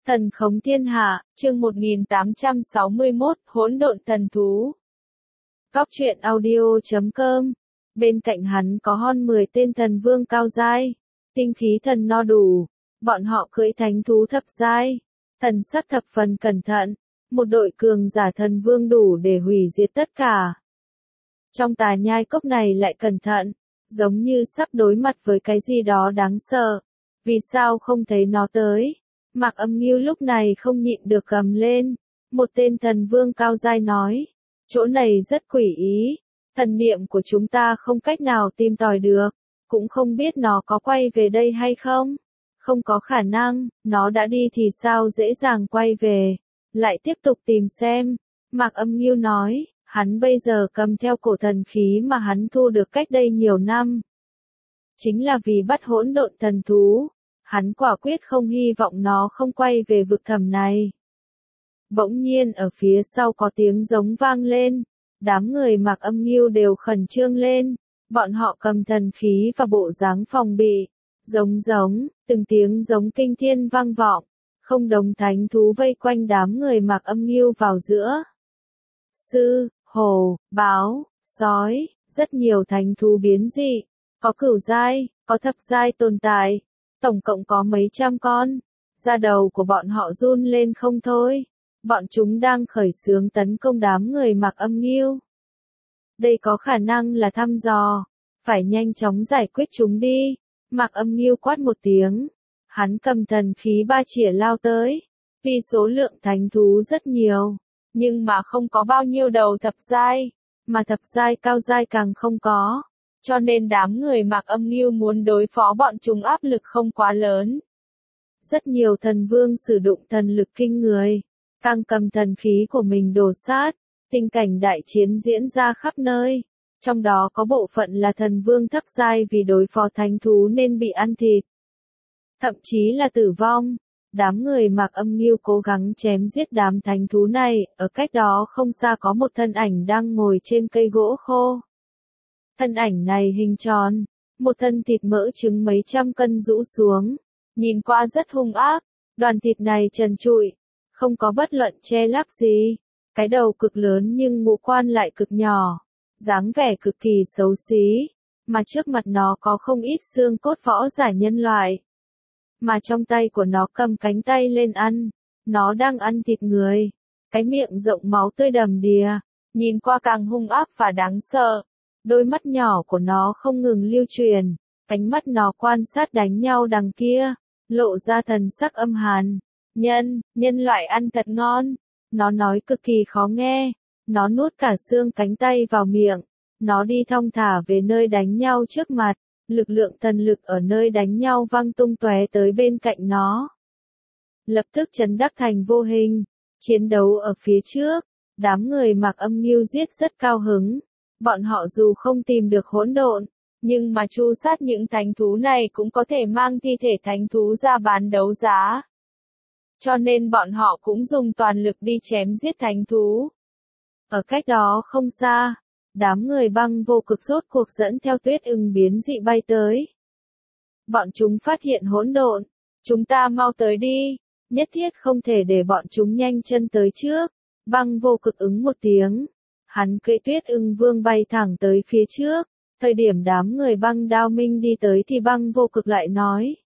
Thần khống thiên hạ, chương 1861, hỗn độn thần thú. Góc truyện audio.com. Bên cạnh hắn có hơn 10 tên thần vương cao giai, tinh khí thần no đủ, bọn họ cưỡi thánh thú thập giai, thần sắc thập phần cẩn thận, một đội cường giả thần vương đủ để hủy diệt tất cả. Trong tà nhai cốc này lại cẩn thận, giống như sắp đối mặt với cái gì đó đáng sợ. Vì sao không thấy nó tới? Mạc Âm Ngưu lúc này không nhịn được gầm lên. Một tên thần vương cao giai nói, chỗ này rất quỷ ý, thần niệm của chúng ta không cách nào tìm tòi được, cũng không biết nó có quay về đây hay không. Không có khả năng, nó đã đi thì sao dễ dàng quay về. Lại tiếp tục tìm xem. Mạc Âm Ngưu nói, hắn bây giờ cầm theo cổ thần khí mà hắn thu được cách đây nhiều năm. Chính là vì bắt hỗn độn thần thú. Hắn quả quyết không hy vọng nó không quay về vực thẳm này. Bỗng nhiên ở phía sau có tiếng giống vang lên, đám người Mạc Âm Ngưu đều khẩn trương lên, bọn họ cầm thần khí và bộ dáng phòng bị, giống, từng tiếng giống kinh thiên vang vọng, không đồng thánh thú vây quanh đám người Mạc Âm Ngưu vào giữa. Sư, hổ, báo, sói, rất nhiều thánh thú biến dị, có cửu giai, có thập giai tồn tại. Tổng cộng có mấy trăm con, da đầu của bọn họ run lên không thôi, bọn chúng đang khởi xướng tấn công đám người Mạc Âm Ngưu. Đây có khả năng là thăm dò, phải nhanh chóng giải quyết chúng đi, Mạc Âm Ngưu quát một tiếng, hắn cầm thần khí ba chĩa lao tới, vì số lượng thánh thú rất nhiều, nhưng mà không có bao nhiêu đầu thập giai, mà thập giai cao giai càng không có. Cho nên đám người Mạc Âm Ngưu muốn đối phó bọn chúng áp lực không quá lớn. Rất nhiều thần vương sử dụng thần lực kinh người, càng cầm thần khí của mình đổ sát, tình cảnh đại chiến diễn ra khắp nơi. Trong đó có bộ phận là thần vương thấp giai vì đối phó thánh thú nên bị ăn thịt. Thậm chí là tử vong. Đám người Mạc Âm Ngưu cố gắng chém giết đám thánh thú này, ở cách đó không xa có một thân ảnh đang ngồi trên cây gỗ khô. Thân ảnh này hình tròn, một thân thịt mỡ trứng mấy trăm cân rũ xuống, nhìn qua rất hung ác, đoàn thịt này trần trụi, không có bất luận che lấp gì, cái đầu cực lớn nhưng ngũ quan lại cực nhỏ, dáng vẻ cực kỳ xấu xí, mà trước mặt nó có không ít xương cốt võ giả nhân loại. Mà trong tay của nó cầm cánh tay lên ăn, nó đang ăn thịt người, cái miệng rộng máu tươi đầm đìa, nhìn qua càng hung ác và đáng sợ. Đôi mắt nhỏ của nó không ngừng lưu truyền, cánh mắt nó quan sát đánh nhau đằng kia, lộ ra thần sắc âm hàn. Nhân loại ăn thật ngon. Nó nói cực kỳ khó nghe. Nó nuốt cả xương cánh tay vào miệng. Nó đi thong thả về nơi đánh nhau trước mặt. Lực lượng thần lực ở nơi đánh nhau văng tung tóe tới bên cạnh nó. Lập tức chấn đắc thành vô hình. Chiến đấu ở phía trước. Đám người Mạc Âm Ngưu giết rất cao hứng. Bọn họ dù không tìm được hỗn độn, nhưng mà tru sát những thánh thú này cũng có thể mang thi thể thánh thú ra bán đấu giá. Cho nên bọn họ cũng dùng toàn lực đi chém giết thánh thú. Ở cách đó không xa, đám người Băng Vô Cực rốt cuộc dẫn theo Tuyết Ưng biến dị bay tới. Bọn chúng phát hiện hỗn độn, chúng ta mau tới đi, nhất thiết không thể để bọn chúng nhanh chân tới trước. Băng Vô Cực ứng một tiếng. Hắn cưỡi Tuyết Ưng Vương bay thẳng tới phía trước, thời điểm đám người Băng Đao Minh đi tới thì Băng Vô Cực lại nói.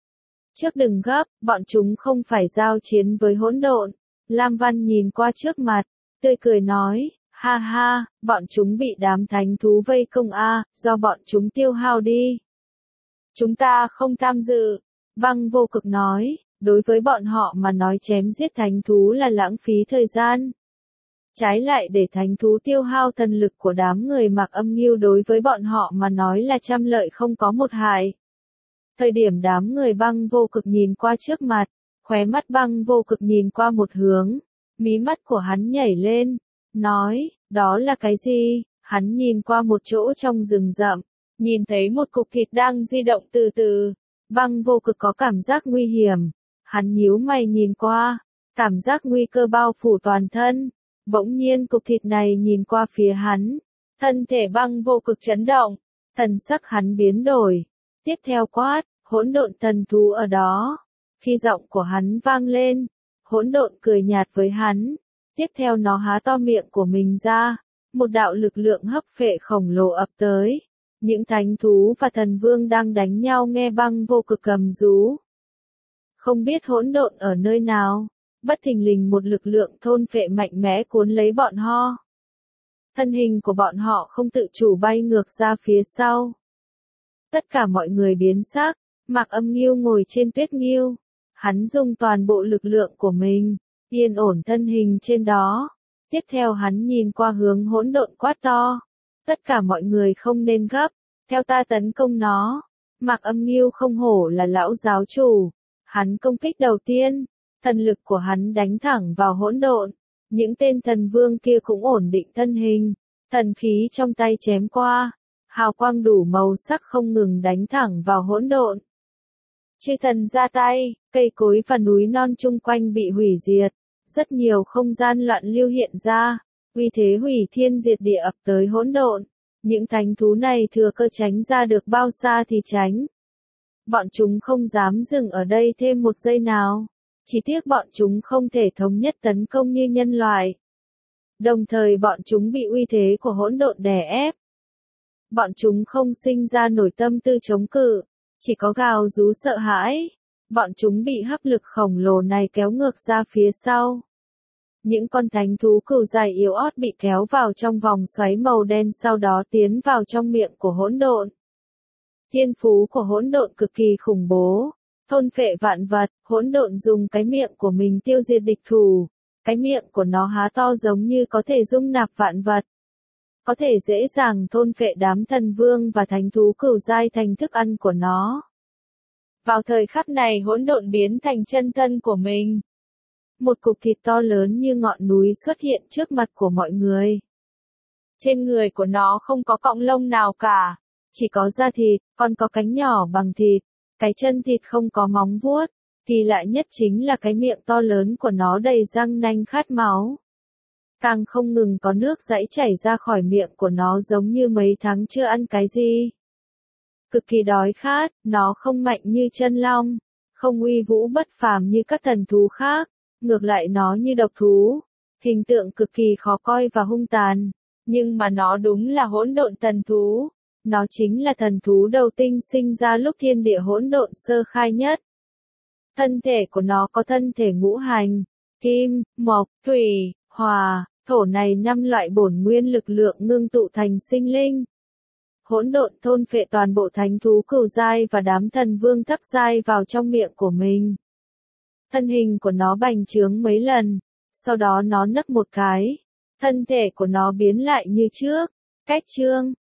Trước đừng gấp, bọn chúng không phải giao chiến với hỗn độn. Lam Văn nhìn qua trước mặt, tươi cười nói, ha ha, bọn chúng bị đám thánh thú vây công do bọn chúng tiêu hao đi. Chúng ta không tham dự, Băng Vô Cực nói, đối với bọn họ mà nói chém giết thánh thú là lãng phí thời gian. Trái lại để thánh thú tiêu hao thần lực của đám người Mạc Âm Ngưu đối với bọn họ mà nói là trăm lợi không có một hại. Thời điểm đám người Băng Vô Cực nhìn qua trước mặt, khóe mắt Băng Vô Cực nhìn qua một hướng, mí mắt của hắn nhảy lên, nói, đó là cái gì? Hắn nhìn qua một chỗ trong rừng rậm, nhìn thấy một cục thịt đang di động từ từ, Băng Vô Cực có cảm giác nguy hiểm, hắn nhíu mày nhìn qua, cảm giác nguy cơ bao phủ toàn thân. Bỗng nhiên cục thịt này nhìn qua phía hắn, thân thể Băng Vô Cực chấn động, thần sắc hắn biến đổi, tiếp theo quát, hỗn độn thần thú ở đó, Khi giọng của hắn vang lên, hỗn độn cười nhạt với hắn. Tiếp theo nó há to miệng của mình ra, một đạo lực lượng hấp phệ khổng lồ ập tới. Những thánh thú và thần vương đang đánh nhau nghe băng vô cực gầm rú. Không biết hỗn độn ở nơi nào, bất thình lình một lực lượng thôn phệ mạnh mẽ cuốn lấy bọn họ. Thân hình của bọn họ không tự chủ bay ngược ra phía sau. Tất cả mọi người biến sắc, Mạc Âm Nghiêu ngồi trên tuyết nghiêu. Hắn dùng toàn bộ lực lượng của mình, yên ổn thân hình trên đó. Tiếp theo hắn nhìn qua hướng hỗn độn quát to. Tất cả mọi người không nên gấp, theo ta tấn công nó. Mạc Âm Nghiêu không hổ là lão giáo chủ. Hắn công kích đầu tiên, thần lực của hắn đánh thẳng vào hỗn độn. Những tên thần vương kia cũng ổn định thân hình, thần khí trong tay chém qua, hào quang đủ màu sắc không ngừng đánh thẳng vào hỗn độn. Chư thần ra tay, cây cối và núi non chung quanh bị hủy diệt, rất nhiều không gian loạn lưu hiện ra, uy thế hủy thiên diệt địa ập tới hỗn độn. Những thánh thú này thừa cơ tránh ra được bao xa thì tránh. Bọn chúng không dám dừng ở đây thêm một giây nào. Chỉ tiếc bọn chúng không thể thống nhất tấn công như nhân loại. Đồng thời bọn chúng bị uy thế của hỗn độn đè ép. Bọn chúng không sinh ra nổi tâm tư chống cự, chỉ có gào rú sợ hãi. Bọn chúng bị hấp lực khổng lồ này kéo ngược ra phía sau. Những con thánh thú cừu dài yếu ớt bị kéo vào trong vòng xoáy màu đen sau đó tiến vào trong miệng của hỗn độn. Thiên phú của hỗn độn cực kỳ khủng bố. Thôn phệ vạn vật, hỗn độn dùng cái miệng của mình tiêu diệt địch thủ. Cái miệng của nó há to giống như có thể dung nạp vạn vật. Có thể dễ dàng thôn phệ đám thần vương và thánh thú cừu giai thành thức ăn của nó. Vào thời khắc này hỗn độn biến thành chân thân của mình. Một cục thịt to lớn như ngọn núi xuất hiện trước mặt của mọi người. Trên người của nó không có cọng lông nào cả, chỉ có da thịt, còn có cánh nhỏ bằng thịt. Cái chân thịt không có móng vuốt, kỳ lạ nhất chính là cái miệng to lớn của nó đầy răng nanh khát máu. Càng không ngừng có nước dãi chảy ra khỏi miệng của nó giống như mấy tháng chưa ăn cái gì. Cực kỳ đói khát, nó không mạnh như chân long, không uy vũ bất phàm như các thần thú khác, ngược lại nó như độc thú, hình tượng cực kỳ khó coi và hung tàn, nhưng mà nó đúng là hỗn độn thần thú. Nó chính là thần thú đầu tinh sinh ra lúc thiên địa hỗn độn sơ khai nhất. Thân thể của nó có thân thể ngũ hành, kim, mộc, thủy, hỏa, thổ này 5 loại bổn nguyên lực lượng ngưng tụ thành sinh linh. Hỗn độn thôn phệ toàn bộ thánh thú cừu giai và đám thần vương thấp giai vào trong miệng của mình. Thân hình của nó bành trướng mấy lần, sau đó nó nấc một cái, thân thể của nó biến lại như trước, cách trương.